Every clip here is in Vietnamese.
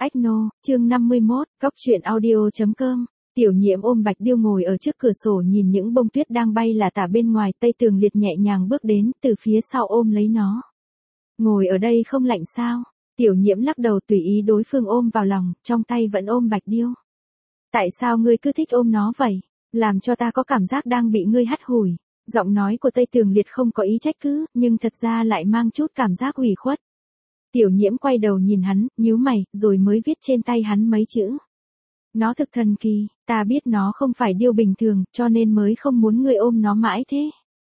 Ách nô, chương 51, góc truyện audio.com. Tiểu Nhiễm ôm Bạch Điêu ngồi ở trước cửa sổ nhìn những bông tuyết đang bay là tả bên ngoài. Tây Tường Liệt nhẹ nhàng bước đến, từ phía sau ôm lấy nó. Ngồi ở đây không lạnh sao? Tiểu Nhiễm lắc đầu tùy ý đối phương ôm vào lòng, trong tay vẫn ôm Bạch Điêu. Tại sao ngươi cứ thích ôm nó vậy? Làm cho ta có cảm giác đang bị ngươi hắt hủi. Giọng nói của Tây Tường Liệt không có ý trách cứ, nhưng thật ra lại mang chút cảm giác ủy khuất. Tiểu Nhiễm quay đầu nhìn hắn, nhíu mày, rồi mới viết trên tay hắn mấy chữ. Nó thực thần kỳ, ta biết nó không phải điêu bình thường, cho nên mới không muốn ngươi ôm nó mãi thế.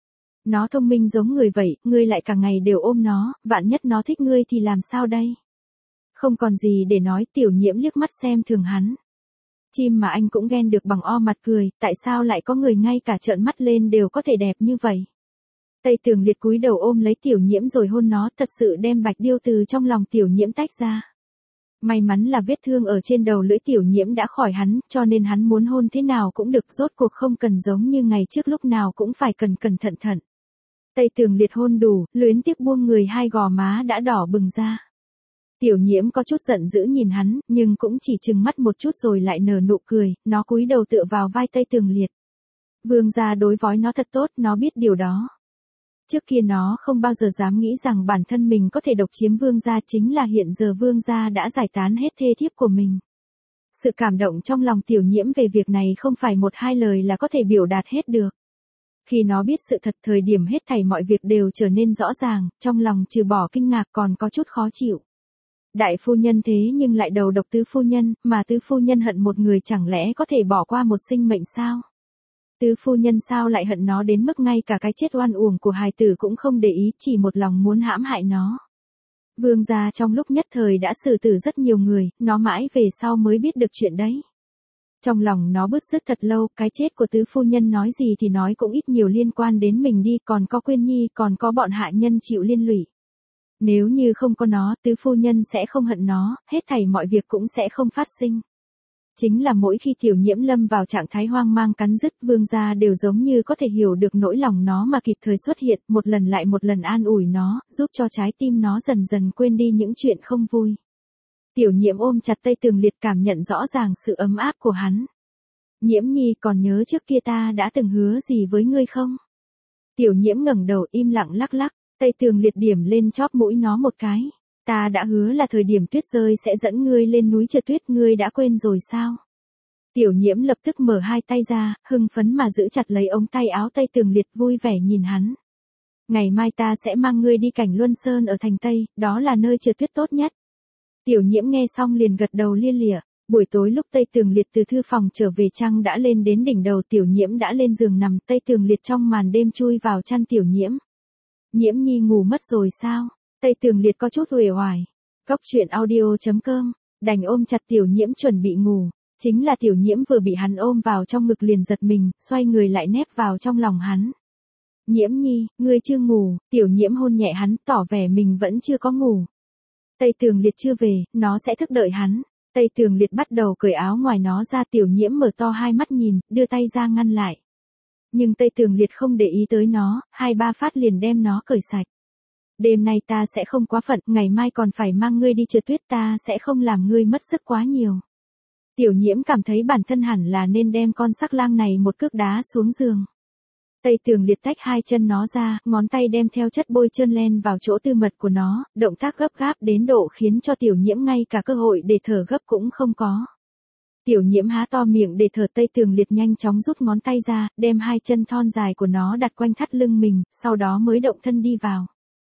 Nó thông minh giống người vậy, ngươi lại cả ngày đều ôm nó, vạn nhất nó thích ngươi thì làm sao đây? Không còn gì để nói. Tiểu Nhiễm liếc mắt xem thường hắn. Chim mà anh cũng ghen được bằng o mặt cười, tại sao lại có người ngay cả trợn mắt lên đều có thể đẹp như vậy? Tây Tường Liệt cúi đầu ôm lấy Tiểu Nhiễm rồi hôn nó, thật sự đem Bạch Điêu từ trong lòng Tiểu Nhiễm tách ra. May mắn là vết thương ở trên đầu lưỡi Tiểu Nhiễm đã khỏi hắn, cho nên hắn muốn hôn thế nào cũng được, rốt cuộc không cần giống như ngày trước lúc nào cũng phải cẩn thận. Tây Tường Liệt hôn đủ, luyến tiếc buông người, hai gò má đã đỏ bừng ra. Tiểu Nhiễm có chút giận dữ nhìn hắn, nhưng cũng chỉ trừng mắt một chút rồi lại nở nụ cười, nó cúi đầu tựa vào vai Tây Tường Liệt. Vương gia đối với nó thật tốt, nó biết điều đó. Trước kia nó không bao giờ dám nghĩ rằng bản thân mình có thể độc chiếm vương gia, chính là hiện giờ vương gia đã giải tán hết thê thiếp của mình. Sự cảm động trong lòng Tiểu Nhiễm về việc này không phải một hai lời là có thể biểu đạt hết được. Khi nó biết sự thật, thời điểm hết thảy mọi việc đều trở nên rõ ràng, trong lòng trừ bỏ kinh ngạc còn có chút khó chịu. Đại phu nhân thế nhưng lại đầu độc tứ phu nhân, mà tứ phu nhân hận một người, chẳng lẽ có thể bỏ qua một sinh mệnh sao? Tứ phu nhân sao lại hận nó đến mức ngay cả cái chết oan uổng của hài tử cũng không để ý, chỉ một lòng muốn hãm hại nó. Vương gia trong lúc nhất thời đã xử tử rất nhiều người, nó mãi về sau mới biết được chuyện đấy. Trong lòng nó bứt rứt thật lâu, cái chết của tứ phu nhân nói gì thì nói cũng ít nhiều liên quan đến mình đi, còn có Quyên Nhi, còn có bọn hạ nhân chịu liên lụy. Nếu như không có nó, tứ phu nhân sẽ không hận nó, hết thảy mọi việc cũng sẽ không phát sinh. Chính là mỗi khi Tiểu Nhiễm lâm vào trạng thái hoang mang cắn rứt, vương gia đều giống như có thể hiểu được nỗi lòng nó mà kịp thời xuất hiện, một lần lại một lần an ủi nó, giúp cho trái tim nó dần dần quên đi những chuyện không vui. Tiểu Nhiễm ôm chặt Tây Tường Liệt, cảm nhận rõ ràng sự ấm áp của hắn. Nhiễm Nhi, còn nhớ trước kia ta đã từng hứa gì với ngươi không? Tiểu Nhiễm ngẩng đầu im lặng lắc lắc. Tây Tường Liệt điểm lên chóp mũi nó một cái. Ta đã hứa là thời điểm tuyết rơi sẽ dẫn ngươi lên núi trượt tuyết, ngươi đã quên rồi sao? Tiểu Nhiễm lập tức mở hai tay ra, hưng phấn mà giữ chặt lấy ống tay áo Tây Tường Liệt, vui vẻ nhìn hắn. Ngày mai ta sẽ mang ngươi đi Cảnh Luân Sơn ở thành Tây, đó là nơi trượt tuyết tốt nhất. Tiểu Nhiễm nghe xong liền gật đầu lia lịa. Buổi tối lúc Tây Tường Liệt từ thư phòng trở về, trăng đã lên đến đỉnh đầu, Tiểu Nhiễm đã lên giường nằm, Tây Tường Liệt trong màn đêm chui vào chăn Tiểu Nhiễm. Nhiễm Nhi ngủ mất rồi sao? Tây Tường Liệt có chút uể oải. Góc truyện audio.com, đành ôm chặt Tiểu Nhiễm chuẩn bị ngủ. Chính là Tiểu Nhiễm vừa bị hắn ôm vào trong ngực liền giật mình, xoay người lại nép vào trong lòng hắn. Nhiễm Nhi, ngươi chưa ngủ? Tiểu Nhiễm hôn nhẹ hắn, tỏ vẻ mình vẫn chưa có ngủ. Tây Tường Liệt chưa về, nó sẽ thức đợi hắn. Tây Tường Liệt bắt đầu cởi áo ngoài nó ra, Tiểu Nhiễm mở to hai mắt nhìn, đưa tay ra ngăn lại. Nhưng Tây Tường Liệt không để ý tới nó, hai ba phát liền đem nó cởi sạch. Đêm nay ta sẽ không quá phận, ngày mai còn phải mang ngươi đi trượt tuyết, ta sẽ không làm ngươi mất sức quá nhiều. Tiểu Nhiễm cảm thấy bản thân hẳn là nên đem con sắc lang này một cước đá xuống giường. Tây Tường Liệt tách hai chân nó ra, ngón tay đem theo chất bôi trơn len vào chỗ tư mật của nó, động tác gấp gáp đến độ khiến cho Tiểu Nhiễm ngay cả cơ hội để thở gấp cũng không có. Tiểu Nhiễm há to miệng để thở, Tây Tường Liệt nhanh chóng rút ngón tay ra, đem hai chân thon dài của nó đặt quanh thắt lưng mình, sau đó mới động thân đi vào.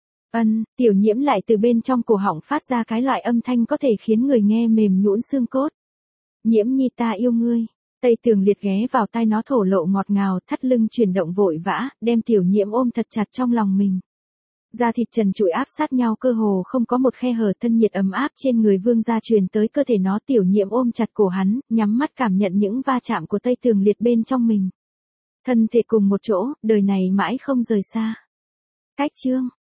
Tiểu Nhiễm lại từ bên trong cổ họng phát ra cái loại âm thanh có thể khiến người nghe mềm nhũn xương cốt. Nhiễm Nhi, ta yêu ngươi. Tây Tường Liệt ghé vào tai nó thổ lộ ngọt ngào, thắt lưng chuyển động vội vã, đem Tiểu Nhiễm ôm thật chặt trong lòng mình. Da thịt trần trụi áp sát nhau, cơ hồ không có một khe hở, thân nhiệt ấm áp trên người vương gia truyền tới cơ thể nó. Tiểu Nhiễm ôm chặt cổ hắn, nhắm mắt cảm nhận những va chạm của Tây Tường Liệt bên trong mình. Thân thể cùng một chỗ, đời này mãi không rời xa. Cách chương